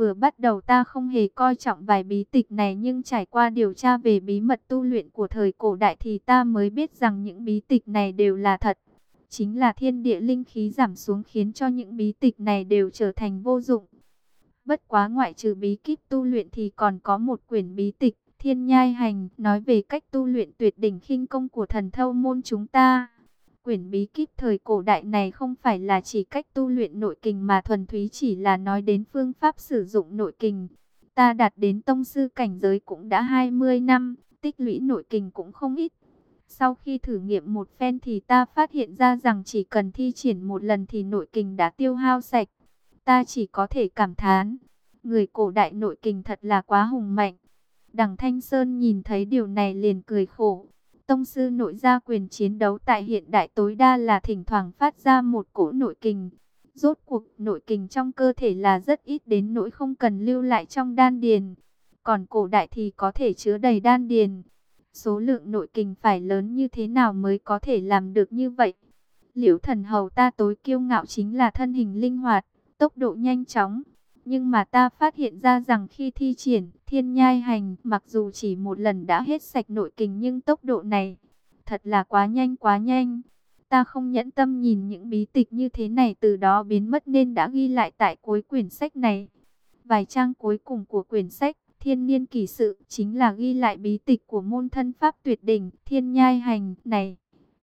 Vừa bắt đầu ta không hề coi trọng vài bí tịch này, nhưng trải qua điều tra về bí mật tu luyện của thời cổ đại thì ta mới biết rằng những bí tịch này đều là thật. Chính là thiên địa linh khí giảm xuống khiến cho những bí tịch này đều trở thành vô dụng. Bất quá ngoại trừ bí kíp tu luyện thì còn có một quyển bí tịch, Thiên Nhai Hành, nói về cách tu luyện tuyệt đỉnh khinh công của thần thâu môn chúng ta. Quyển bí kíp thời cổ đại này không phải là chỉ cách tu luyện nội kình mà thuần túy chỉ là nói đến phương pháp sử dụng nội kình. Ta đạt đến tông sư cảnh giới cũng đã 20 năm, tích lũy nội kình cũng không ít. Sau khi thử nghiệm một phen thì ta phát hiện ra rằng chỉ cần thi triển một lần thì nội kình đã tiêu hao sạch. Ta chỉ có thể cảm thán, người cổ đại nội kình thật là quá hùng mạnh. Đằng Thanh Sơn nhìn thấy điều này liền cười khổ. Tông sư nội gia quyền chiến đấu tại hiện đại tối đa là thỉnh thoảng phát ra một cỗ nội kình. Rốt cuộc nội kình trong cơ thể là rất ít đến nỗi không cần lưu lại trong đan điền. Còn cổ đại thì có thể chứa đầy đan điền. Số lượng nội kình phải lớn như thế nào mới có thể làm được như vậy? Liễu Thần Hầu ta tối kiêu ngạo chính là thân hình linh hoạt, tốc độ nhanh chóng. Nhưng mà ta phát hiện ra rằng khi thi triển Thiên Nhai Hành, mặc dù chỉ một lần đã hết sạch nội kình nhưng tốc độ này thật là quá nhanh quá nhanh. Ta không nhẫn tâm nhìn những bí tịch như thế này từ đó biến mất nên đã ghi lại tại cuối quyển sách này. Vài trang cuối cùng của quyển sách Thiên Niên Kỷ Sự chính là ghi lại bí tịch của môn thân pháp tuyệt đỉnh Thiên Nhai Hành này.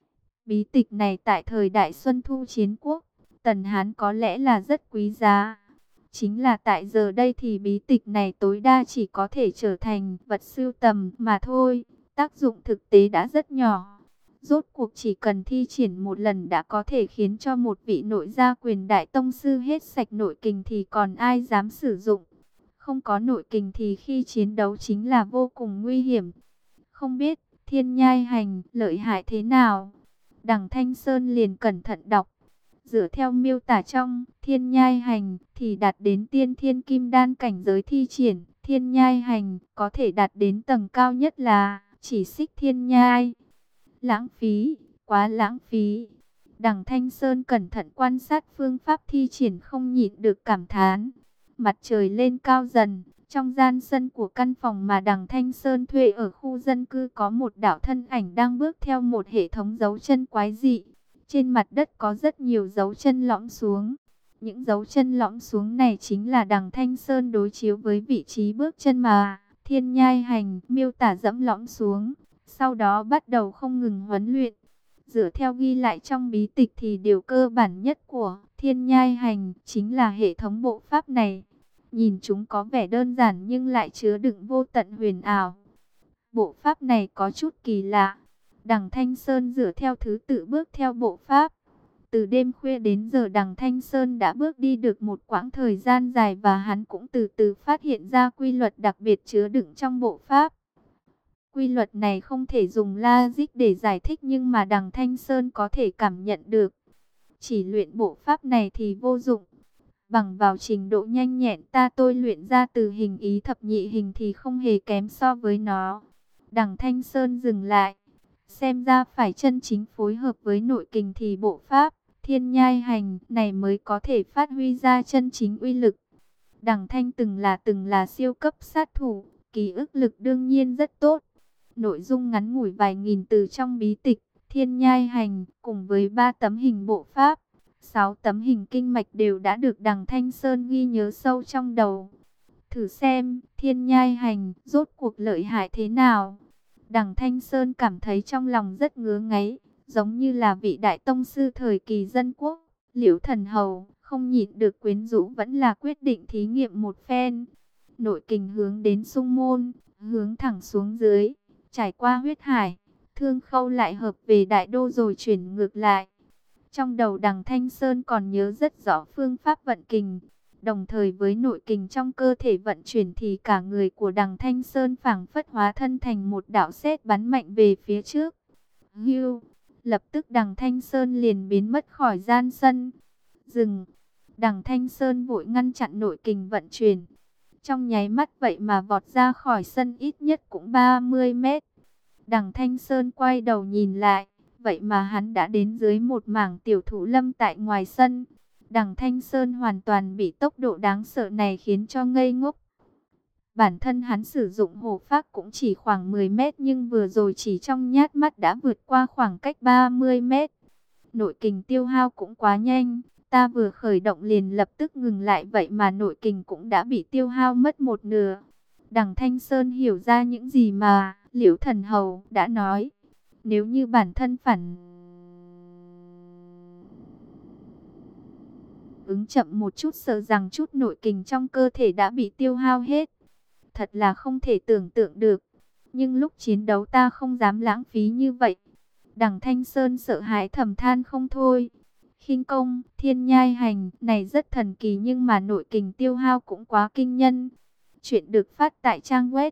Bí tịch này tại thời đại Xuân Thu Chiến Quốc, Tần Hán có lẽ là rất quý giá. Chính là tại giờ đây thì bí tịch này tối đa chỉ có thể trở thành vật sưu tầm mà thôi. Tác dụng thực tế đã rất nhỏ. Rốt cuộc chỉ cần thi triển một lần đã có thể khiến cho một vị nội gia quyền đại tông sư hết sạch nội kình thì còn ai dám sử dụng. Không có nội kình thì khi chiến đấu chính là vô cùng nguy hiểm. Không biết Thiên Nhai Hành lợi hại thế nào? Đằng Thanh Sơn liền cẩn thận đọc. Dựa theo miêu tả trong Thiên Nhai Hành thì đạt đến tiên thiên kim đan cảnh giới thi triển Thiên Nhai Hành có thể đạt đến tầng cao nhất là chỉ xích thiên nhai. Lãng phí, quá lãng phí. Đằng Thanh Sơn cẩn thận quan sát phương pháp thi triển không nhịn được cảm thán. Mặt trời lên cao dần, trong gian sân của căn phòng mà đằng Thanh Sơn thuê ở khu dân cư có một đạo thân ảnh đang bước theo một hệ thống dấu chân quái dị. Trên mặt đất có rất nhiều dấu chân lõm xuống. Những dấu chân lõm xuống này chính là đằng Thanh Sơn đối chiếu với vị trí bước chân mà Thiên Nhai Hành miêu tả dẫm lõm xuống. Sau đó bắt đầu không ngừng huấn luyện. Dựa theo ghi lại trong bí tịch thì điều cơ bản nhất của Thiên Nhai Hành chính là hệ thống bộ pháp này. Nhìn chúng có vẻ đơn giản nhưng lại chứa đựng vô tận huyền ảo. Bộ pháp này có chút kỳ lạ. Đằng Thanh Sơn dựa theo thứ tự bước theo bộ pháp. Từ đêm khuya đến giờ đằng Thanh Sơn đã bước đi được một quãng thời gian dài và hắn cũng từ từ phát hiện ra quy luật đặc biệt chứa đựng trong bộ pháp. Quy luật này không thể dùng logic để giải thích nhưng mà đằng Thanh Sơn có thể cảm nhận được. Chỉ luyện bộ pháp này thì vô dụng. Bằng vào trình độ nhanh nhẹn tôi luyện ra từ hình ý thập nhị hình thì không hề kém so với nó. Đằng Thanh Sơn dừng lại. Xem ra phải chân chính phối hợp với nội kình thì bộ pháp Thiên Nhai Hành này mới có thể phát huy ra chân chính uy lực. Đằng Thanh từng là siêu cấp sát thủ, ký ức lực đương nhiên rất tốt. Nội dung ngắn ngủi vài nghìn từ trong bí tịch Thiên Nhai Hành cùng với 3 tấm hình bộ pháp, 6 tấm hình kinh mạch đều đã được đằng Thanh Sơn ghi nhớ sâu trong đầu. Thử xem Thiên Nhai Hành rốt cuộc lợi hại thế nào. Đằng Thanh Sơn cảm thấy trong lòng rất ngứa ngáy, giống như là vị đại tông sư thời kỳ dân quốc, Liễu Thần Hầu, không nhịn được quyến rũ vẫn là quyết định thí nghiệm một phen. Nội kình hướng đến xung môn, hướng thẳng xuống dưới, trải qua huyết hải, Thương Khâu lại hợp về đại đô rồi chuyển ngược lại. Trong đầu đằng Thanh Sơn còn nhớ rất rõ phương pháp vận kình. Đồng thời với nội kình trong cơ thể vận chuyển thì cả người của đằng Thanh Sơn phảng phất hóa thân thành một đạo sét bắn mạnh về phía trước. Hưu, lập tức đằng Thanh Sơn liền biến mất khỏi gian sân. Dừng, đằng Thanh Sơn vội ngăn chặn nội kình vận chuyển. Trong nháy mắt vậy mà vọt ra khỏi sân ít nhất cũng 30 mét. Đằng Thanh Sơn quay đầu nhìn lại, vậy mà hắn đã đến dưới một mảng tiểu thụ lâm tại ngoài sân. Đằng Thanh Sơn hoàn toàn bị tốc độ đáng sợ này khiến cho ngây ngốc. Bản thân hắn sử dụng hổ phách cũng chỉ khoảng 10 mét nhưng vừa rồi chỉ trong nhát mắt đã vượt qua khoảng cách 30 mét. Nội kình tiêu hao cũng quá nhanh, ta vừa khởi động liền lập tức ngừng lại, vậy mà nội kình cũng đã bị tiêu hao mất một nửa. Đằng Thanh Sơn hiểu ra những gì mà Liễu Thần Hầu đã nói. Nếu như bản thân phản ứng chậm một chút, sợ rằng chút nội kình trong cơ thể đã bị tiêu hao hết. Thật là không thể tưởng tượng được. Nhưng lúc chiến đấu ta không dám lãng phí như vậy. Đằng Thanh Sơn sợ hãi thầm than không thôi. Khinh công, thiên nhai hành này rất thần kỳ nhưng mà nội kình tiêu hao cũng quá kinh nhân. Chuyện được phát tại trang web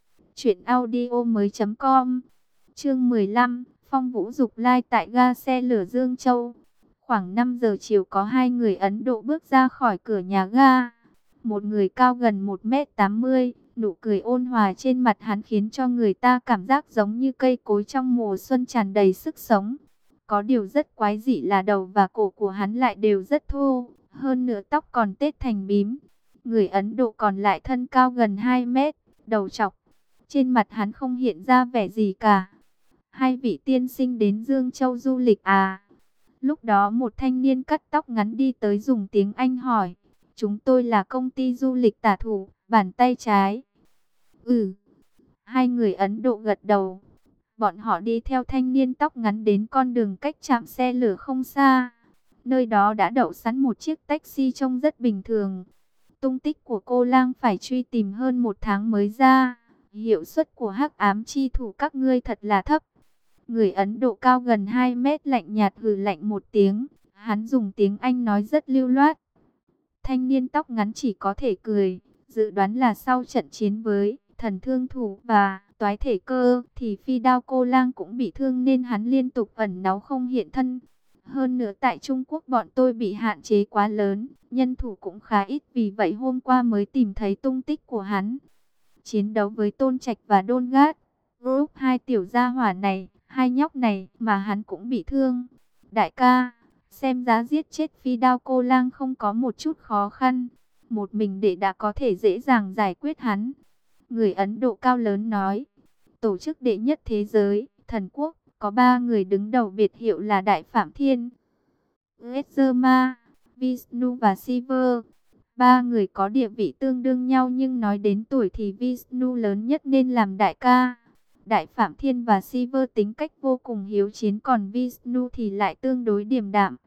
truyệnaudiomoi.com. Chương 15, Phong Vũ Dục Lai tại ga xe lửa Dương Châu. Khoảng 5 giờ chiều có hai người Ấn Độ bước ra khỏi cửa nhà ga. Một người cao gần 1m80, nụ cười ôn hòa trên mặt hắn khiến cho người ta cảm giác giống như cây cối trong mùa xuân tràn đầy sức sống. Có điều rất quái dị là đầu và cổ của hắn lại đều rất thô, hơn nữa tóc còn tết thành bím. Người Ấn Độ còn lại thân cao gần 2 mét, đầu trọc. Trên mặt hắn không hiện ra vẻ gì cả. Hai vị tiên sinh đến Dương Châu du lịch à? Lúc đó một thanh niên cắt tóc ngắn đi tới dùng tiếng Anh hỏi. Chúng tôi là công ty du lịch Tả Thủ, bàn tay trái. Ừ. Hai người Ấn Độ gật đầu. Bọn họ đi theo thanh niên tóc ngắn đến con đường cách trạm xe lửa không xa. Nơi đó đã đậu sẵn một chiếc taxi trông rất bình thường. Tung tích của cô lang phải truy tìm hơn 1 tháng mới ra. Hiệu suất của hắc ám chi thủ các ngươi thật là thấp. Người Ấn Độ cao gần 2 mét lạnh nhạt hừ lạnh một tiếng. Hắn dùng tiếng Anh nói rất lưu loát. Thanh niên tóc ngắn chỉ có thể cười. Dự đoán là sau trận chiến với thần thương thủ và toái thể cơ thì phi đao cô lang cũng bị thương nên hắn liên tục ẩn náu không hiện thân. Hơn nữa tại Trung Quốc bọn tôi bị hạn chế quá lớn, nhân thủ cũng khá ít, vì vậy hôm qua mới tìm thấy tung tích của hắn. Chiến đấu với Tôn Trạch và Đôn Gát, group hai tiểu gia hỏa này, hai nhóc này mà hắn cũng bị thương. Đại ca, xem giá giết chết phi đao cô lang không có một chút khó khăn. Một mình đệ đã có thể dễ dàng giải quyết hắn. Người Ấn Độ cao lớn nói, tổ chức đệ nhất thế giới, thần quốc, có 3 người đứng đầu biệt hiệu là Đại Phạm Thiên, Esrama, Vishnu và Shiva. 3 người có địa vị tương đương nhau nhưng nói đến tuổi thì Vishnu lớn nhất nên làm đại ca. Đại Phạm Thiên và Shiva tính cách vô cùng hiếu chiến, còn Vishnu thì lại tương đối điềm đạm.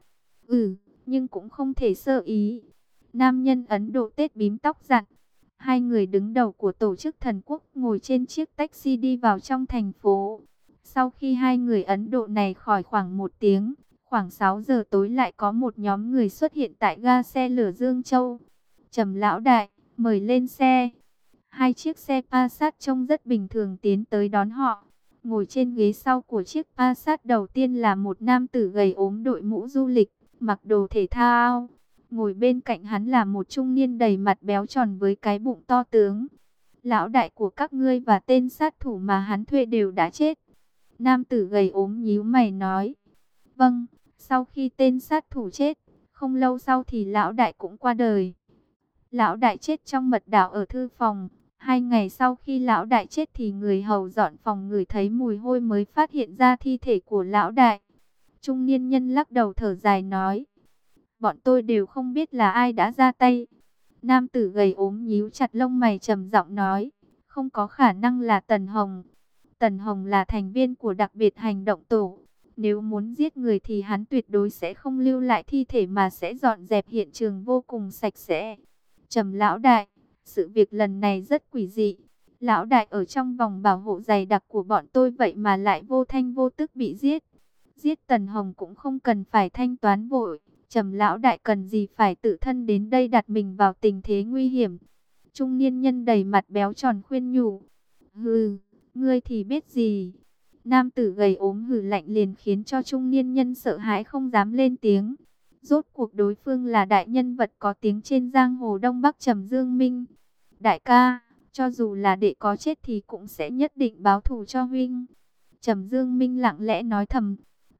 Nhưng cũng không thể sơ ý. Nam nhân Ấn Độ tết bím tóc dặn. Hai người đứng đầu của tổ chức thần quốc ngồi trên chiếc taxi đi vào trong thành phố. Sau khi hai người Ấn Độ này khỏi khoảng 1 tiếng, khoảng 6 giờ tối lại có một nhóm người xuất hiện tại ga xe lửa Dương Châu. Trầm lão đại, mời lên xe. Hai chiếc xe Passat trông rất bình thường tiến tới đón họ. Ngồi trên ghế sau của chiếc Passat đầu tiên là một nam tử gầy ốm đội mũ du lịch, mặc đồ thể thao. Ngồi bên cạnh hắn là một trung niên đầy mặt béo tròn với cái bụng to tướng. Lão đại của các ngươi và tên sát thủ mà hắn thuê đều đã chết. Nam tử gầy ốm nhíu mày nói. Vâng, sau khi tên sát thủ chết, không lâu sau thì lão đại cũng qua đời. Lão đại chết trong mật đạo ở thư phòng. 2 ngày sau khi lão đại chết thì người hầu dọn phòng ngửi thấy mùi hôi mới phát hiện ra thi thể của lão đại. Trung niên nhân lắc đầu thở dài nói. Bọn tôi đều không biết là ai đã ra tay. Nam tử gầy ốm nhíu chặt lông mày trầm giọng nói. Không có khả năng là Tần Hồng. Tần Hồng là thành viên của đặc biệt hành động tổ. Nếu muốn giết người thì hắn tuyệt đối sẽ không lưu lại thi thể mà sẽ dọn dẹp hiện trường vô cùng sạch sẽ. Trầm lão đại, sự việc lần này rất quỷ dị. Lão đại ở trong vòng bảo hộ dày đặc của bọn tôi vậy mà lại vô thanh vô tức bị giết. Giết Tần Hồng cũng không cần phải thanh toán vội. Trầm lão đại cần gì phải tự thân đến đây đặt mình vào tình thế nguy hiểm. Trung niên nhân đầy mặt béo tròn khuyên nhủ. Hừ, ngươi thì biết gì. Nam tử gầy ốm hừ lạnh liền khiến cho trung niên nhân sợ hãi không dám lên tiếng. Rốt cuộc đối phương là đại nhân vật có tiếng trên giang hồ Đông Bắc Trầm Dương Minh. Đại ca, cho dù là đệ có chết thì cũng sẽ nhất định báo thù cho huynh. Trầm Dương Minh lặng lẽ nói thầm.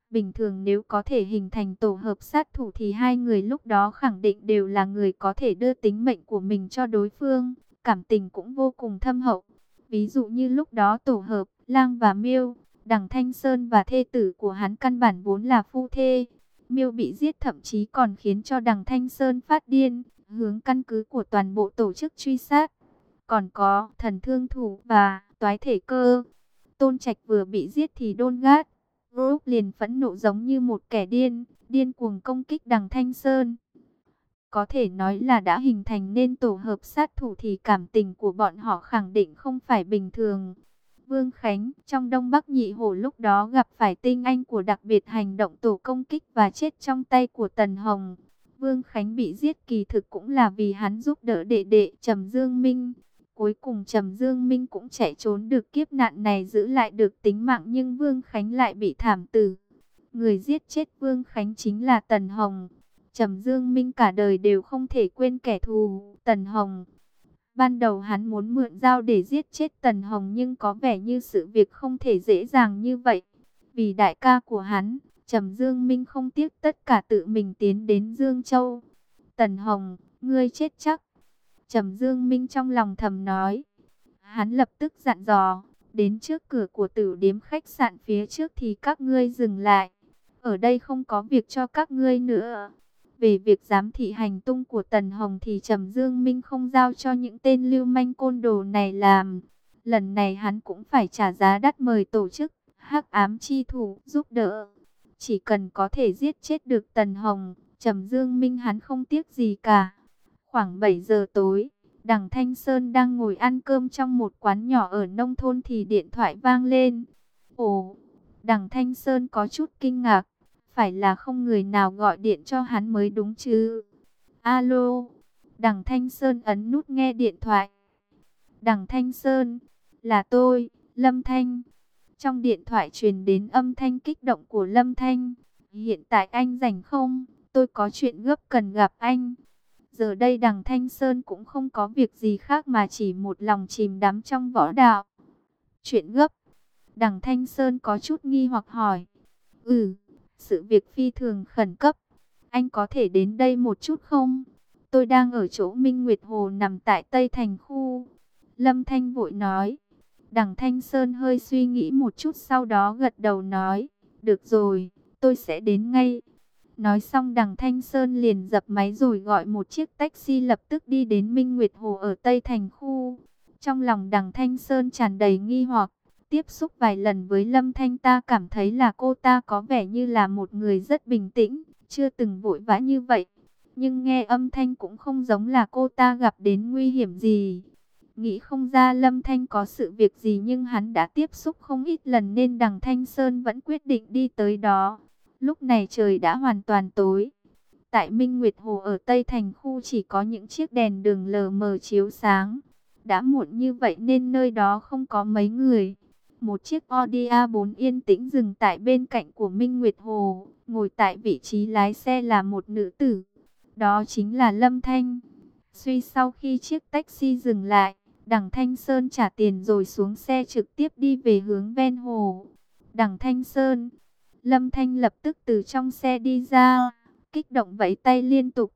Bình thường nếu có thể hình thành tổ hợp sát thủ thì hai người lúc đó khẳng định đều là người có thể đưa tính mệnh của mình cho đối phương. Cảm tình cũng vô cùng thâm hậu. Ví dụ như lúc đó tổ hợp Lang và Miêu, Đằng Thanh Sơn và thê tử của hắn căn bản vốn là phu thê. Miêu bị giết thậm chí còn khiến cho Đằng Thanh Sơn phát điên, hướng căn cứ của toàn bộ tổ chức truy sát. Còn có Thần Thương Thủ và Toái Thể Cơ. Tôn Trạch vừa bị giết thì Đôn Gát Group liền phẫn nộ giống như một kẻ điên, điên cuồng công kích Đằng Thanh Sơn. Có thể nói là đã hình thành nên tổ hợp sát thủ thì cảm tình của bọn họ khẳng định không phải bình thường. Vương Khánh trong Đông Bắc Nhị Hổ lúc đó gặp phải tinh anh của đặc biệt hành động tổ công kích và chết trong tay của Tần Hồng. Vương Khánh bị giết kỳ thực cũng là vì hắn giúp đỡ đệ đệ Trầm Dương Minh. Cuối cùng Trầm Dương Minh cũng chạy trốn được kiếp nạn này, giữ lại được tính mạng, nhưng Vương Khánh lại bị thảm tử. Người giết chết Vương Khánh chính là Tần Hồng. Trầm Dương Minh cả đời đều không thể quên kẻ thù Tần Hồng. Ban đầu hắn muốn mượn dao để giết chết Tần Hồng, nhưng có vẻ như sự việc không thể dễ dàng như vậy. Vì đại ca của hắn, Trầm Dương Minh không tiếc tất cả tự mình tiến đến Dương Châu. Tần Hồng, ngươi chết chắc. Trầm Dương Minh trong lòng thầm nói. Hắn lập tức dặn dò, đến trước cửa của tử điếm khách sạn phía trước thì các ngươi dừng lại. Ở đây không có việc cho các ngươi nữa. Về việc giám thị hành tung của Tần Hồng thì Trầm Dương Minh không giao cho những tên lưu manh côn đồ này làm. Lần này hắn cũng phải trả giá đắt mời tổ chức Hắc Ám Chi Thủ giúp đỡ. Chỉ cần có thể giết chết được Tần Hồng, Trầm Dương Minh hắn không tiếc gì cả. Khoảng 7 giờ tối, Đằng Thanh Sơn đang ngồi ăn cơm trong một quán nhỏ ở nông thôn thì điện thoại vang lên. Ồ, Đằng Thanh Sơn có chút kinh ngạc. Phải là không người nào gọi điện cho hắn mới đúng chứ. Alo, Đằng Thanh Sơn ấn nút nghe điện thoại. Đằng Thanh Sơn, là tôi, Lâm Thanh. Trong điện thoại truyền đến âm thanh kích động của Lâm Thanh. Hiện tại anh rảnh không? Tôi có chuyện gấp cần gặp anh. Giờ đây Đằng Thanh Sơn cũng không có việc gì khác mà chỉ một lòng chìm đắm trong võ đạo. Chuyện gấp. Đằng Thanh Sơn có chút nghi hoặc hỏi. Sự việc phi thường khẩn cấp. Anh có thể đến đây một chút không? Tôi đang ở chỗ Minh Nguyệt Hồ nằm tại Tây Thành khu. Lâm Thanh vội nói. Đằng Thanh Sơn hơi suy nghĩ một chút sau đó gật đầu nói. Được rồi, tôi sẽ đến ngay. Nói xong Đằng Thanh Sơn liền dập máy rồi gọi một chiếc taxi lập tức đi đến Minh Nguyệt Hồ ở Tây Thành khu. Trong lòng Đằng Thanh Sơn tràn đầy nghi hoặc. Tiếp xúc vài lần với Lâm Thanh ta cảm thấy là cô ta có vẻ như là một người rất bình tĩnh, chưa từng vội vã như vậy. Nhưng nghe âm thanh cũng không giống là cô ta gặp đến nguy hiểm gì. Nghĩ không ra Lâm Thanh có sự việc gì, nhưng hắn đã tiếp xúc không ít lần nên Đằng Thanh Sơn vẫn quyết định đi tới đó. Lúc này trời đã hoàn toàn tối. Tại Minh Nguyệt Hồ ở Tây Thành khu chỉ có những chiếc đèn đường lờ mờ chiếu sáng. Đã muộn như vậy nên nơi đó không có mấy người. Một chiếc Audi A4 yên tĩnh dừng tại bên cạnh của Minh Nguyệt Hồ. Ngồi tại vị trí lái xe là một nữ tử. Đó chính là Lâm Thanh. Suy sau khi chiếc taxi dừng lại, Đằng Thanh Sơn trả tiền rồi xuống xe trực tiếp đi về hướng ven hồ. Đằng Thanh Sơn. Lâm Thanh lập tức từ trong xe đi ra, kích động vẫy tay liên tục.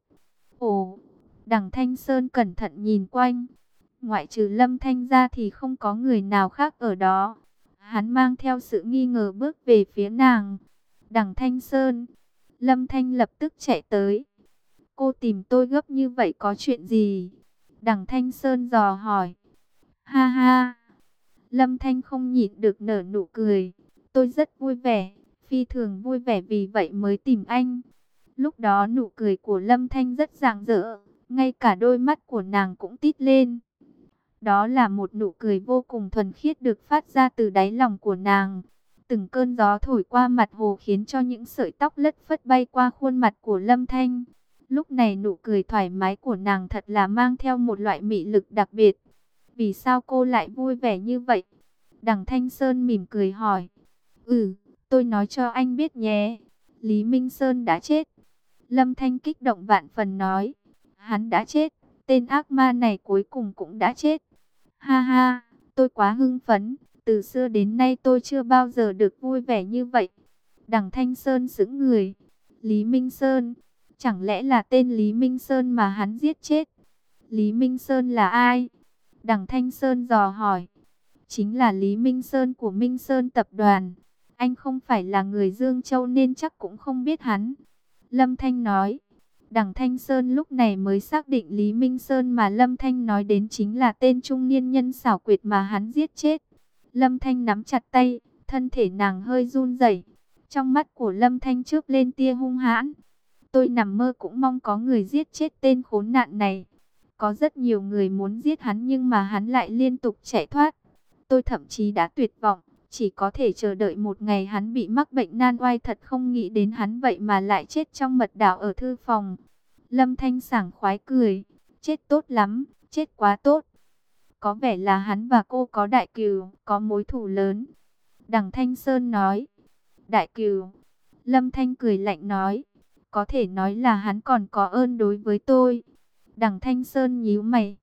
Ồ, Đằng Thanh Sơn cẩn thận nhìn quanh. Ngoại trừ Lâm Thanh ra thì không có người nào khác ở đó. Hắn mang theo sự nghi ngờ bước về phía nàng. Đằng Thanh Sơn. Lâm Thanh lập tức chạy tới. Cô tìm tôi gấp như vậy có chuyện gì? Đằng Thanh Sơn dò hỏi. Ha ha. Lâm Thanh không nhịn được nở nụ cười. Tôi rất vui vẻ, phi thường vui vẻ vì vậy mới tìm anh. Lúc đó nụ cười của Lâm Thanh rất rạng rỡ, ngay cả đôi mắt của nàng cũng tít lên. Đó là một nụ cười vô cùng thuần khiết được phát ra từ đáy lòng của nàng. Từng cơn gió thổi qua mặt hồ khiến cho những sợi tóc lất phất bay qua khuôn mặt của Lâm Thanh. Lúc này nụ cười thoải mái của nàng thật là mang theo một loại mị lực đặc biệt. Vì sao cô lại vui vẻ như vậy? Đằng Thanh Sơn mỉm cười hỏi. Tôi nói cho anh biết nhé. Lý Minh Sơn đã chết. Lâm Thanh kích động vạn phần nói. Hắn đã chết. Tên ác ma này cuối cùng cũng đã chết. Ha ha, tôi quá hưng phấn. Từ xưa đến nay tôi chưa bao giờ được vui vẻ như vậy. Đằng Thanh Sơn sững người. Lý Minh Sơn, chẳng lẽ là tên Lý Minh Sơn mà hắn giết chết? Lý Minh Sơn là ai? Đằng Thanh Sơn dò hỏi. Chính là Lý Minh Sơn của Minh Sơn tập đoàn. Anh không phải là người Dương Châu nên chắc cũng không biết hắn. Lâm Thanh nói. Đằng Thanh Sơn lúc này mới xác định Lý Minh Sơn mà Lâm Thanh nói đến chính là tên trung niên nhân xảo quyệt mà hắn giết chết. Lâm Thanh nắm chặt tay, thân thể nàng hơi run rẩy. Trong mắt của Lâm Thanh chớp lên tia hung hãn. Tôi nằm mơ cũng mong có người giết chết tên khốn nạn này. Có rất nhiều người muốn giết hắn nhưng mà hắn lại liên tục chạy thoát. Tôi thậm chí đã tuyệt vọng, chỉ có thể chờ đợi một ngày hắn bị mắc bệnh nan oai, thật không nghĩ đến hắn vậy mà lại chết trong mật đảo ở thư phòng. Lâm Thanh sảng khoái cười, chết tốt lắm, chết quá tốt. Có vẻ là hắn và cô có đại cừu, có mối thù lớn. Đằng Thanh Sơn nói, đại cừu. Lâm Thanh cười lạnh nói, có thể nói là hắn còn có ơn đối với tôi. Đằng Thanh Sơn nhíu mày,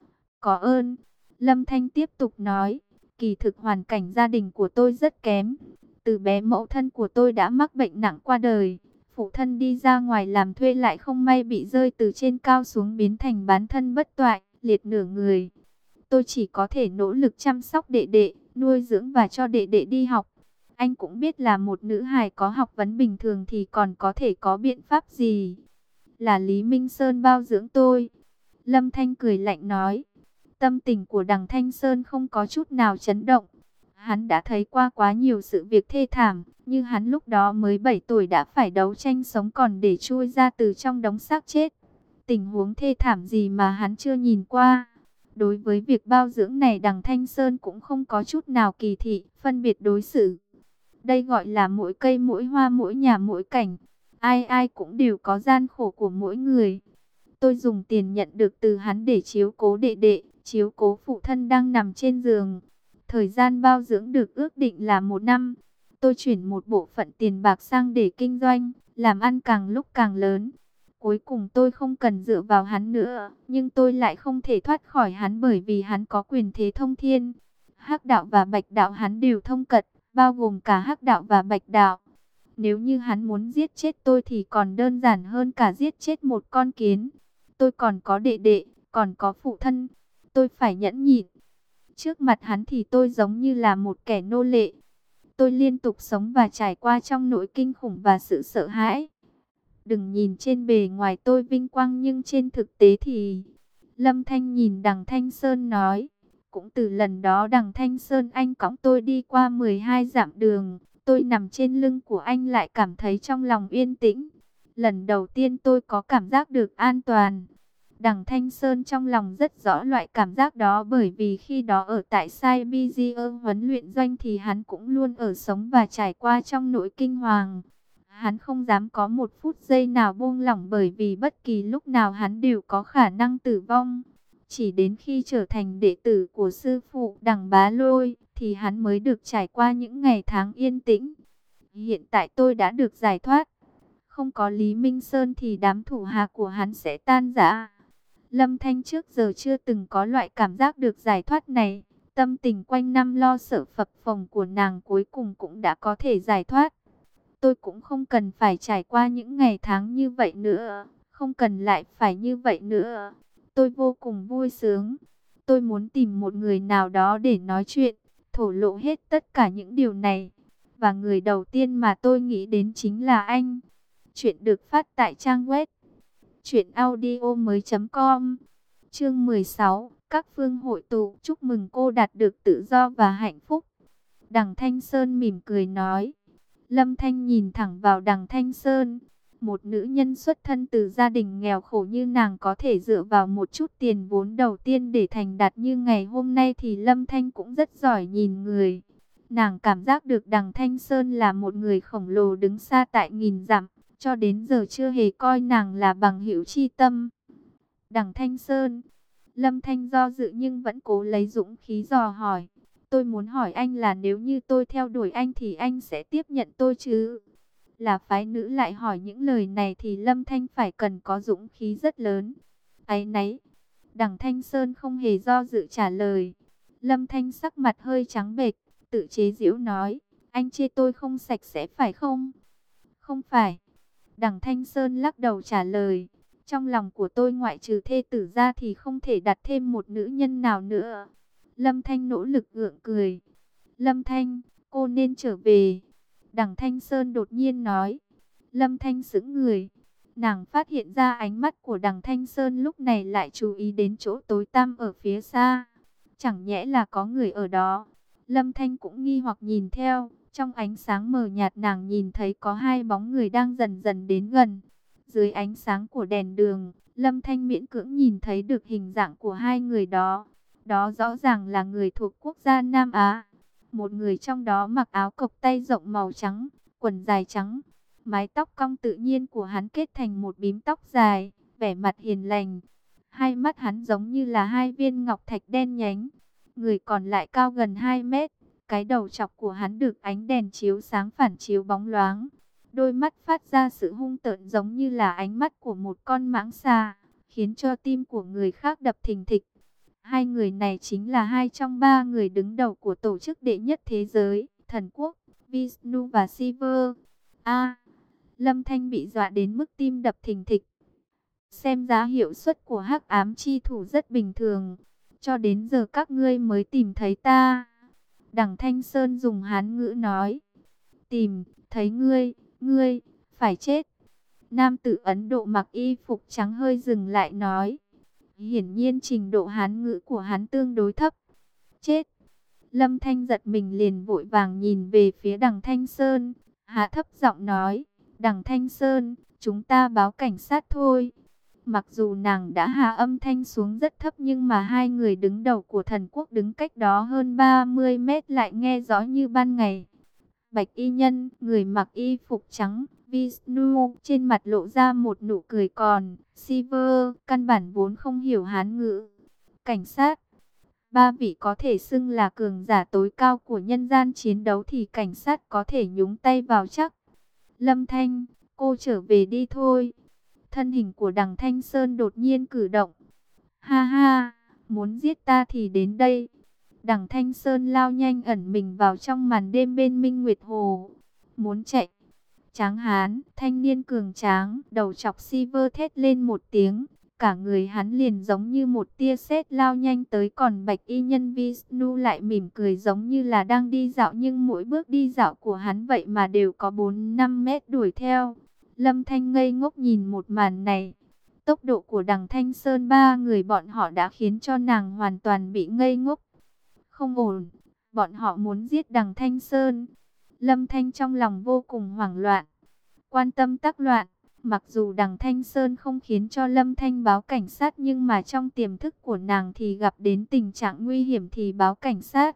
có ơn. Lâm Thanh tiếp tục nói, kỳ thực hoàn cảnh gia đình của tôi rất kém. Từ bé mẫu thân của tôi đã mắc bệnh nặng qua đời. Phụ thân đi ra ngoài làm thuê lại không may bị rơi từ trên cao xuống biến thành bán thân bất toại, liệt nửa người. Tôi chỉ có thể nỗ lực chăm sóc đệ đệ, nuôi dưỡng và cho đệ đệ đi học. Anh cũng biết là một nữ hài có học vấn bình thường thì còn có thể có biện pháp gì. Là Lý Minh Sơn bao dưỡng tôi. Lâm Thanh cười lạnh nói. Tâm tình của đằng Thanh Sơn không có chút nào chấn động. Hắn đã thấy qua quá nhiều sự việc thê thảm, như hắn lúc đó mới 7 tuổi đã phải đấu tranh sống còn để chui ra từ trong đống xác chết. Tình huống thê thảm gì mà hắn chưa nhìn qua. Đối với việc bao dưỡng này đằng Thanh Sơn cũng không có chút nào kỳ thị, phân biệt đối xử. Đây gọi là mỗi cây mỗi hoa mỗi nhà mỗi cảnh. Ai ai cũng đều có gian khổ của mỗi người. Tôi dùng tiền nhận được từ hắn để chiếu cố đệ đệ, chiếu cố phụ thân đang nằm trên giường. Thời gian bao dưỡng được ước định là 1 năm. Tôi chuyển một bộ phận tiền bạc sang để kinh doanh, làm ăn càng lúc càng lớn. Cuối cùng tôi không cần dựa vào hắn nữa, nhưng tôi lại không thể thoát khỏi hắn bởi vì hắn có quyền thế thông thiên. Hắc đạo và bạch đạo hắn đều thông cật, bao gồm cả hắc đạo và bạch đạo. Nếu như hắn muốn giết chết tôi thì còn đơn giản hơn cả giết chết một con kiến. Tôi còn có đệ đệ, còn có phụ thân. Tôi phải nhẫn nhịn. Trước mặt hắn thì tôi giống như là một kẻ nô lệ. Tôi liên tục sống và trải qua trong nỗi kinh khủng và sự sợ hãi. Đừng nhìn trên bề ngoài tôi vinh quang nhưng trên thực tế thì... Lâm Thanh nhìn đằng Thanh Sơn nói. Cũng từ lần đó đằng Thanh Sơn anh cõng tôi đi qua 12 dặm đường. Tôi nằm trên lưng của anh lại cảm thấy trong lòng yên tĩnh. Lần đầu tiên tôi có cảm giác được an toàn. Đằng Thanh Sơn trong lòng rất rõ loại cảm giác đó bởi vì khi đó ở tại Siberia huấn luyện doanh thì hắn cũng luôn ở sống và trải qua trong nỗi kinh hoàng. Hắn không dám có một phút giây nào buông lỏng bởi vì bất kỳ lúc nào hắn đều có khả năng tử vong. Chỉ đến khi trở thành đệ tử của sư phụ Đằng Bá Lôi thì hắn mới được trải qua những ngày tháng yên tĩnh. Hiện tại tôi đã được giải thoát. Không có Lý Minh Sơn thì đám thủ hạ của hắn sẽ tan rã. Lâm Thanh trước giờ chưa từng có loại cảm giác được giải thoát này. Tâm tình quanh năm lo sợ phập phồng của nàng cuối cùng cũng đã có thể giải thoát. Tôi cũng không cần phải trải qua những ngày tháng như vậy nữa. Không cần lại phải như vậy nữa. Tôi vô cùng vui sướng. Tôi muốn tìm một người nào đó để nói chuyện, thổ lộ hết tất cả những điều này. Và người đầu tiên mà tôi nghĩ đến chính là anh. Chuyện được phát tại trang web truyệnaudiomoi.com. Chương 16, các phương hội tụ, chúc mừng cô đạt được tự do và hạnh phúc. Đằng Thanh Sơn mỉm cười nói. Lâm Thanh nhìn thẳng vào đằng Thanh Sơn. Một nữ nhân xuất thân từ gia đình nghèo khổ như nàng có thể dựa vào một chút tiền vốn đầu tiên để thành đạt như ngày hôm nay thì Lâm Thanh cũng rất giỏi nhìn người. Nàng cảm giác được đằng Thanh Sơn là một người khổng lồ đứng xa tại nghìn dặm, cho đến giờ chưa hề coi nàng là bằng hữu chi tâm. Đằng Thanh Sơn, Lâm Thanh do dự nhưng vẫn cố lấy dũng khí dò hỏi. Tôi muốn hỏi anh là nếu như tôi theo đuổi anh thì anh sẽ tiếp nhận tôi chứ? Là phái nữ lại hỏi những lời này thì Lâm Thanh phải cần có dũng khí rất lớn. Áy náy, đằng Thanh Sơn không hề do dự trả lời. Lâm Thanh sắc mặt hơi trắng bệch, tự chế giễu nói, Anh chê tôi không sạch sẽ phải không? Không phải. Đằng Thanh Sơn lắc đầu trả lời. Trong lòng của tôi ngoại trừ thê tử ra thì không thể đặt thêm một nữ nhân nào nữa. Lâm Thanh nỗ lực gượng cười. Lâm Thanh, cô nên trở về. Đằng Thanh Sơn đột nhiên nói. Lâm Thanh sững người. Nàng phát hiện ra ánh mắt của đằng Thanh Sơn lúc này lại chú ý đến chỗ tối tăm ở phía xa. Chẳng nhẽ là có người ở đó. Lâm Thanh cũng nghi hoặc nhìn theo. Trong ánh sáng mờ nhạt nàng nhìn thấy có hai bóng người đang dần dần đến gần. Dưới ánh sáng của đèn đường, Lâm Thanh miễn cưỡng nhìn thấy được hình dạng của hai người đó. Đó rõ ràng là người thuộc quốc gia Nam Á. Một người trong đó mặc áo cộc tay rộng màu trắng, quần dài trắng. Mái tóc cong tự nhiên của hắn kết thành một bím tóc dài, vẻ mặt hiền lành. Hai mắt hắn giống như là hai viên ngọc thạch đen nhánh. Người còn lại cao gần 2 mét. Cái đầu chọc của hắn được ánh đèn chiếu sáng phản chiếu bóng loáng. Đôi mắt phát ra sự hung tợn giống như là ánh mắt của một con mãng xà, khiến cho tim của người khác đập thình thịch. Hai người này chính là hai trong ba người đứng đầu của tổ chức đệ nhất thế giới, thần quốc, Vishnu và Shiva. Lâm Thanh bị dọa đến mức tim đập thình thịch. Xem giá hiệu suất của hắc ám chi thủ rất bình thường. Cho đến giờ các ngươi mới tìm thấy ta. Đằng Thanh Sơn dùng Hán ngữ nói. Tìm, thấy ngươi, phải chết. Nam tử Ấn Độ mặc y phục trắng hơi dừng lại nói. Hiển nhiên trình độ Hán ngữ của hắn tương đối thấp. Chết. Lâm Thanh giật mình liền vội vàng nhìn về phía đằng Thanh Sơn. Hạ thấp giọng nói. Đằng Thanh Sơn, chúng ta báo cảnh sát thôi. Mặc dù nàng đã hạ âm thanh xuống rất thấp nhưng mà hai người đứng đầu của thần quốc đứng cách đó hơn 30 mét lại nghe rõ như ban ngày. Bạch y nhân, người mặc y phục trắng, Vishnu, trên mặt lộ ra một nụ cười còn, Shiva, căn bản vốn không hiểu Hán ngữ. Cảnh sát, ba vị có thể xưng là cường giả tối cao của nhân gian chiến đấu thì cảnh sát có thể nhúng tay vào chắc. Lâm Thanh, cô trở về đi thôi. Thân hình của đằng Thanh Sơn đột nhiên cử động. Ha ha, muốn giết ta thì đến đây. Đằng Thanh Sơn lao nhanh ẩn mình vào trong màn đêm bên Minh Nguyệt Hồ. Muốn chạy. Tráng hán, thanh niên cường tráng, đầu chọc Silver thét lên một tiếng. Cả người hắn liền giống như một tia sét lao nhanh tới, còn bạch y nhân Vishnu lại mỉm cười giống như là đang đi dạo, nhưng mỗi bước đi dạo của hắn vậy mà đều có 4-5 mét đuổi theo. Lâm Thanh ngây ngốc nhìn một màn này. Tốc độ của đằng Thanh Sơn ba người bọn họ đã khiến cho nàng hoàn toàn bị ngây ngốc. Không ổn, bọn họ muốn giết đằng Thanh Sơn. Lâm Thanh trong lòng vô cùng hoảng loạn, quan tâm tác loạn. Mặc dù đằng Thanh Sơn không khiến cho Lâm Thanh báo cảnh sát, nhưng mà trong tiềm thức của nàng thì gặp đến tình trạng nguy hiểm thì báo cảnh sát.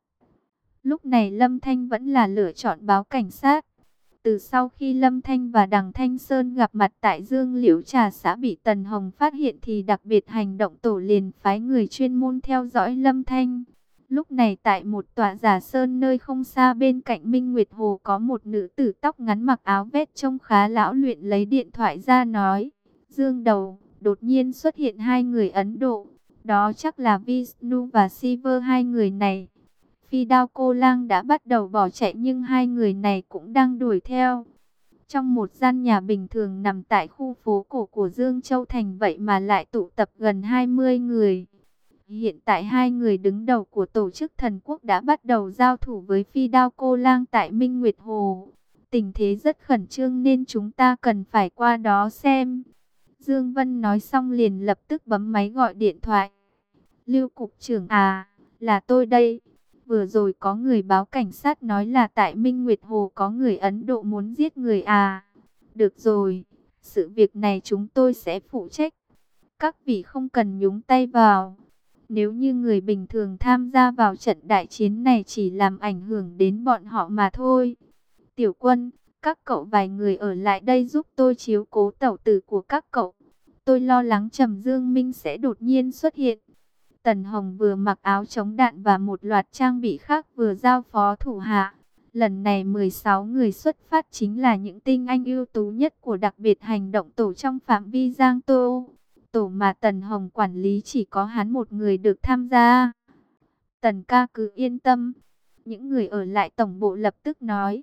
Lúc này Lâm Thanh vẫn là lựa chọn báo cảnh sát. Từ sau khi Lâm Thanh và đằng Thanh Sơn gặp mặt tại Dương Liễu Trà xã bị Tần Hồng phát hiện thì đặc biệt hành động tổ liền phái người chuyên môn theo dõi Lâm Thanh. Lúc này tại một tòa giả sơn nơi không xa bên cạnh Minh Nguyệt Hồ có một nữ tử tóc ngắn mặc áo vest trông khá lão luyện lấy điện thoại ra nói. Dương đầu, đột nhiên xuất hiện hai người Ấn Độ. Đó chắc là Vishnu và Shiva. Hai người này. Phi đao cô lang đã bắt đầu bỏ chạy nhưng hai người này cũng đang đuổi theo. Trong một gian nhà bình thường nằm tại khu phố cổ của Dương Châu Thành vậy mà lại tụ tập gần 20 người. Hiện tại hai người đứng đầu của tổ chức thần quốc đã bắt đầu giao thủ với phi đao cô lang tại Minh Nguyệt Hồ. Tình thế rất khẩn trương nên chúng ta cần phải qua đó xem. Dương Vân nói xong liền lập tức bấm máy gọi điện thoại. Lưu cục trưởng à, là tôi đây. Vừa rồi có người báo cảnh sát nói là tại Minh Nguyệt Hồ có người Ấn Độ muốn giết người à. Được rồi, sự việc này chúng tôi sẽ phụ trách. Các vị không cần nhúng tay vào. Nếu như người bình thường tham gia vào trận đại chiến này chỉ làm ảnh hưởng đến bọn họ mà thôi. Tiểu Quân, các cậu vài người ở lại đây giúp tôi chiếu cố tẩu tử của các cậu. Tôi lo lắng Trầm Dương Minh sẽ đột nhiên xuất hiện. Tần Hồng vừa mặc áo chống đạn và một loạt trang bị khác vừa giao phó thủ hạ. Lần này 16 người xuất phát chính là những tinh anh ưu tú nhất của đặc biệt hành động tổ trong phạm vi Giang Tô. Tổ mà Tần Hồng quản lý chỉ có hắn một người được tham gia. Tần ca cứ yên tâm. Những người ở lại tổng bộ lập tức nói.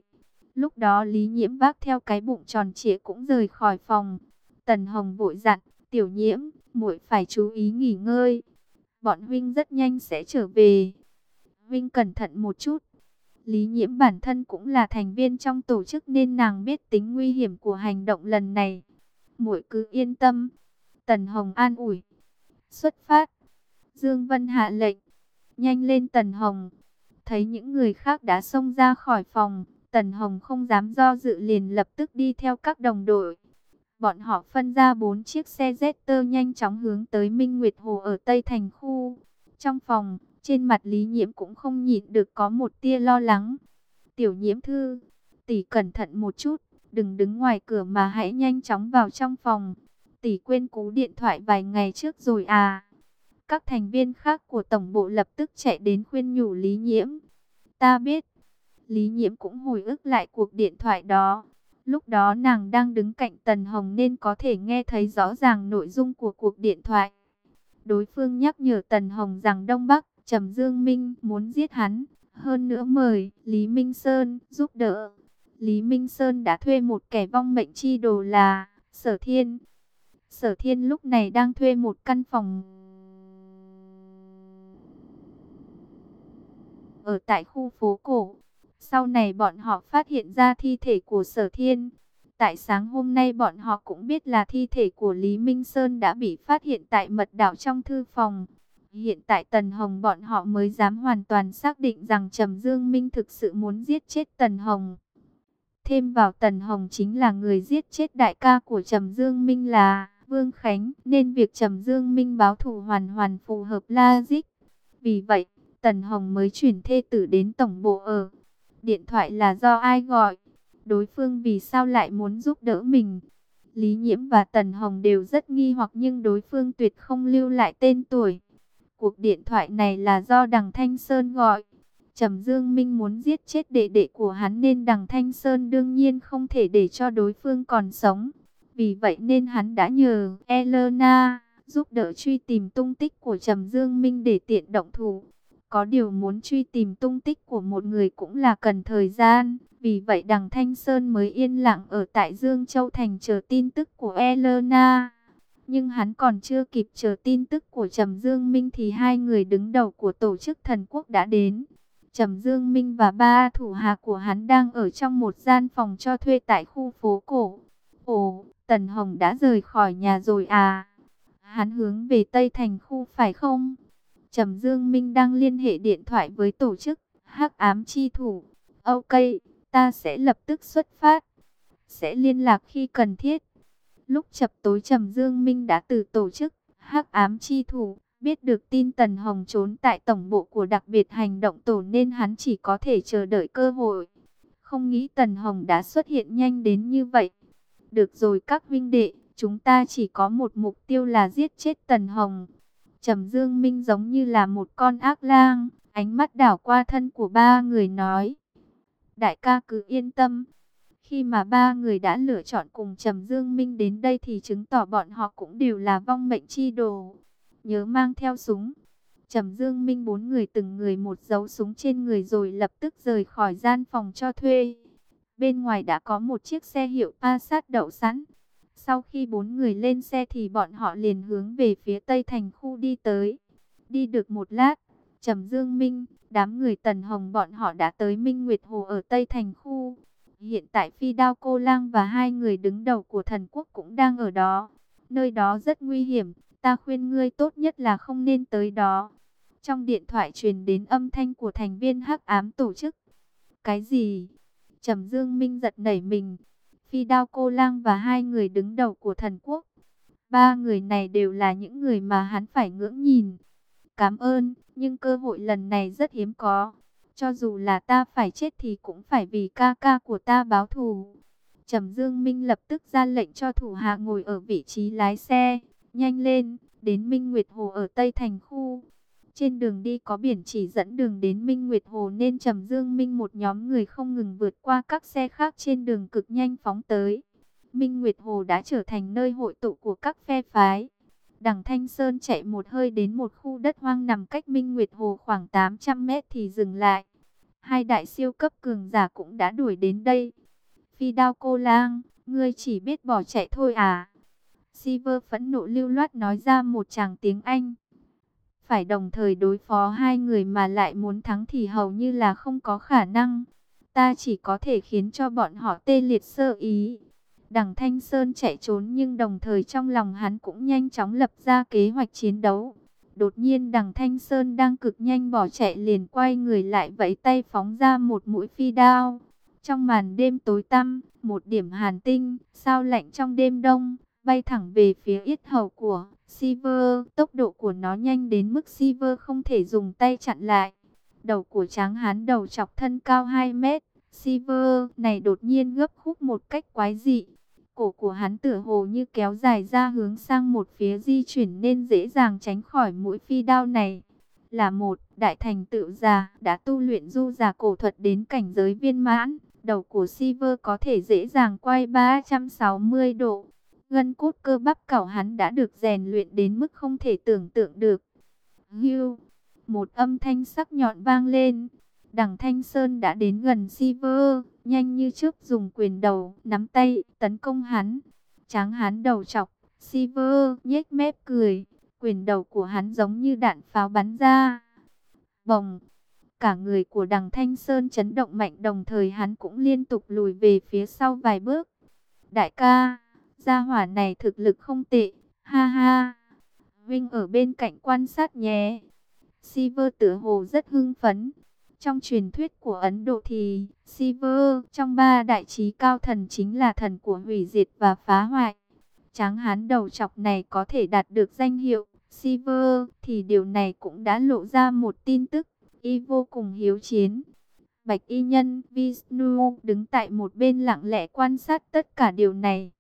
Lúc đó Lý Nhiễm vác theo cái bụng tròn trịa cũng rời khỏi phòng. Tần Hồng vội dặn, Tiểu Nhiễm, muội phải chú ý nghỉ ngơi. Bọn huynh rất nhanh sẽ trở về. Huynh cẩn thận một chút. Lý Nhiễm bản thân cũng là thành viên trong tổ chức nên nàng biết tính nguy hiểm của hành động lần này. Muội cứ yên tâm. Tần Hồng an ủi. Xuất phát. Dương Vân hạ lệnh. Nhanh lên Tần Hồng. Thấy những người khác đã xông ra khỏi phòng, Tần Hồng không dám do dự liền lập tức đi theo các đồng đội. Bọn họ phân ra 4 chiếc xe Jester nhanh chóng hướng tới Minh Nguyệt Hồ ở Tây Thành khu. Trong phòng, trên mặt Lý Nhiễm cũng không nhịn được có một tia lo lắng. Tiểu Nhiễm thư, tỷ cẩn thận một chút, đừng đứng ngoài cửa mà hãy nhanh chóng vào trong phòng. Tỷ quên cú điện thoại vài ngày trước rồi à? Các thành viên khác của tổng bộ lập tức chạy đến khuyên nhủ Lý Nhiễm. Ta biết. Lý Nhiễm cũng hồi ức lại cuộc điện thoại đó. Lúc đó nàng đang đứng cạnh Tần Hồng nên có thể nghe thấy rõ ràng nội dung của cuộc điện thoại. Đối phương nhắc nhở Tần Hồng rằng Đông Bắc, Trầm Dương Minh muốn giết hắn. Hơn nữa mời Lý Minh Sơn giúp đỡ. Lý Minh Sơn đã thuê một kẻ vong mệnh chi đồ là Sở Thiên. Sở Thiên lúc này đang thuê một căn phòng ở tại khu phố cổ. Sau này bọn họ phát hiện ra thi thể của Sở Thiên. Tại sáng hôm nay bọn họ cũng biết là thi thể của Lý Minh Sơn đã bị phát hiện tại mật đảo trong thư phòng. Hiện tại Tần Hồng bọn họ mới dám hoàn toàn xác định rằng Trầm Dương Minh thực sự muốn giết chết Tần Hồng. Thêm vào Tần Hồng chính là người giết chết đại ca của Trầm Dương Minh là Vương Khánh, nên việc Trầm Dương Minh báo thù hoàn hoàn phù hợp logic. Vì vậy, Tần Hồng mới chuyển thê tử đến tổng bộ ở. Điện thoại là do ai gọi? Đối phương vì sao lại muốn giúp đỡ mình? Lý Nhiễm và Tần Hồng đều rất nghi hoặc nhưng đối phương tuyệt không lưu lại tên tuổi. Cuộc điện thoại này là do Đằng Thanh Sơn gọi. Trầm Dương Minh muốn giết chết đệ đệ của hắn nên Đằng Thanh Sơn đương nhiên không thể để cho đối phương còn sống. Vì vậy nên hắn đã nhờ Elena giúp đỡ truy tìm tung tích của Trầm Dương Minh để tiện động thủ. Có điều muốn truy tìm tung tích của một người cũng là cần thời gian. Vì vậy Đằng Thanh Sơn mới yên lặng ở tại Dương Châu Thành chờ tin tức của Elena. Nhưng hắn còn chưa kịp chờ tin tức của Trầm Dương Minh thì hai người đứng đầu của tổ chức thần quốc đã đến. Trầm Dương Minh và ba thủ hạ của hắn đang ở trong một gian phòng cho thuê tại khu phố cổ. Ồ, Tần Hồng đã rời khỏi nhà rồi à? Hắn hướng về Tây Thành khu phải không? Trầm Dương Minh đang liên hệ điện thoại với tổ chức Hắc Ám Chi Thủ. Ok, ta sẽ lập tức xuất phát. Sẽ liên lạc khi cần thiết. Lúc chập tối Trầm Dương Minh đã từ tổ chức Hắc Ám Chi Thủ biết được tin Tần Hồng trốn tại tổng bộ của đặc biệt hành động tổ nên hắn chỉ có thể chờ đợi cơ hội. Không nghĩ Tần Hồng đã xuất hiện nhanh đến như vậy. Được rồi các huynh đệ, chúng ta chỉ có một mục tiêu là giết chết Tần Hồng. Trầm Dương Minh giống như là một con ác lang, ánh mắt đảo qua thân của ba người nói. Đại ca cứ yên tâm. Khi mà ba người đã lựa chọn cùng Trầm Dương Minh đến đây thì chứng tỏ bọn họ cũng đều là vong mệnh chi đồ. Nhớ mang theo súng. Trầm Dương Minh bốn người từng người một dấu súng trên người rồi lập tức rời khỏi gian phòng cho thuê. Bên ngoài đã có một chiếc xe hiệu Passat đậu sẵn. Sau khi bốn người lên xe thì bọn họ liền hướng về phía Tây Thành khu đi tới. Đi được một lát, Trầm Dương Minh, đám người Tần Hồng bọn họ đã tới Minh Nguyệt Hồ ở Tây Thành khu. Hiện tại Phi Đao Cô Lang và hai người đứng đầu của thần quốc cũng đang ở đó. Nơi đó rất nguy hiểm, ta khuyên ngươi tốt nhất là không nên tới đó. Trong điện thoại truyền đến âm thanh của thành viên Hắc Ám tổ chức. Cái gì? Trầm Dương Minh giật nảy mình. Phi Đao Cô Lang và hai người đứng đầu của thần quốc. Ba người này đều là những người mà hắn phải ngưỡng nhìn. Cảm ơn, nhưng cơ hội lần này rất hiếm có. Cho dù là ta phải chết thì cũng phải vì ca ca của ta báo thù. Trầm Dương Minh lập tức ra lệnh cho thủ hạ ngồi ở vị trí lái xe. Nhanh lên, đến Minh Nguyệt Hồ ở Tây Thành khu. Trên đường đi có biển chỉ dẫn đường đến Minh Nguyệt Hồ nên Trầm Dương Minh một nhóm người không ngừng vượt qua các xe khác trên đường cực nhanh phóng tới. Minh Nguyệt Hồ đã trở thành nơi hội tụ của các phe phái. Đằng Thanh Sơn chạy một hơi đến một khu đất hoang nằm cách Minh Nguyệt Hồ khoảng 800 mét thì dừng lại. Hai đại siêu cấp cường giả cũng đã đuổi đến đây. phi đao cô lang, ngươi chỉ biết bỏ chạy thôi à? Silver phẫn nộ lưu loát nói ra một tràng tiếng Anh. Phải đồng thời đối phó hai người mà lại muốn thắng thì hầu như là không có khả năng. Ta chỉ có thể khiến cho bọn họ tê liệt sơ ý. Đằng Thanh Sơn chạy trốn nhưng đồng thời trong lòng hắn cũng nhanh chóng lập ra kế hoạch chiến đấu. Đột nhiên đằng Thanh Sơn đang cực nhanh bỏ chạy liền quay người lại vẫy tay phóng ra một mũi phi đao. Trong màn đêm tối tăm, một điểm hàn tinh, sao lạnh trong đêm đông, bay thẳng về phía yết hầu của Silver. Tốc độ của nó nhanh đến mức Silver không thể dùng tay chặn lại. Đầu của tráng hán đầu chọc thân cao 2 mét. Silver này đột nhiên gấp khúc một cách quái dị. Cổ của hắn tựa hồ như kéo dài ra hướng sang một phía di chuyển nên dễ dàng tránh khỏi mũi phi đao này. Là một đại thành tựu giả đã tu luyện du giả cổ thuật đến cảnh giới viên mãn. Đầu của Silver có thể dễ dàng quay 360 độ. Gân cốt cơ bắp cảo hắn đã được rèn luyện đến mức không thể tưởng tượng được. Hưu, một âm thanh sắc nhọn vang lên. Đằng Thanh Sơn đã đến gần Silver, nhanh như chớp dùng quyền đầu, nắm tay, tấn công hắn. Tráng hắn đầu chọc, Silver nhếch mép cười, quyền đầu của hắn giống như đạn pháo bắn ra. Bồng, cả người của đằng Thanh Sơn chấn động mạnh đồng thời hắn cũng liên tục lùi về phía sau vài bước. Đại ca, gia hỏa này thực lực không tệ, ha ha. Vinh ở bên cạnh quan sát nhé. Silver tựa hồ rất hưng phấn. Trong truyền thuyết của Ấn Độ thì Silver trong ba đại chí cao thần chính là thần của hủy diệt và phá hoại. Tráng hán đầu chọc này có thể đạt được danh hiệu Silver thì điều này cũng đã lộ ra một tin tức. Y vô cùng hiếu chiến. Bạch y nhân Vishnu đứng tại một bên lặng lẽ quan sát tất cả điều này.